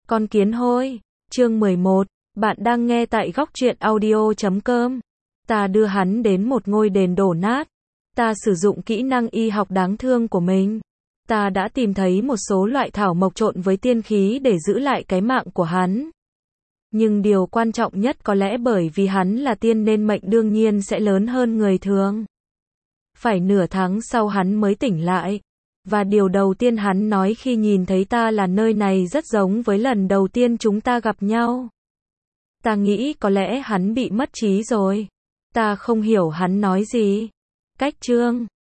Con kiến hôi. Chương 11. Bạn đang nghe tại góc truyện audio.com. Ta đưa hắn đến một ngôi đền đổ nát. Ta sử dụng kỹ năng y học đáng thương của mình. Ta đã tìm thấy một số loại thảo mộc trộn với tiên khí để giữ lại cái mạng của hắn. Nhưng điều quan trọng nhất có lẽ bởi vì hắn là tiên nên mệnh đương nhiên sẽ lớn hơn người thường. Phải nửa tháng sau hắn mới tỉnh lại. Và điều đầu tiên hắn nói khi nhìn thấy ta là nơi này rất giống với lần đầu tiên chúng ta gặp nhau. Ta nghĩ có lẽ hắn bị mất trí rồi. Ta không hiểu hắn nói gì. Cách chương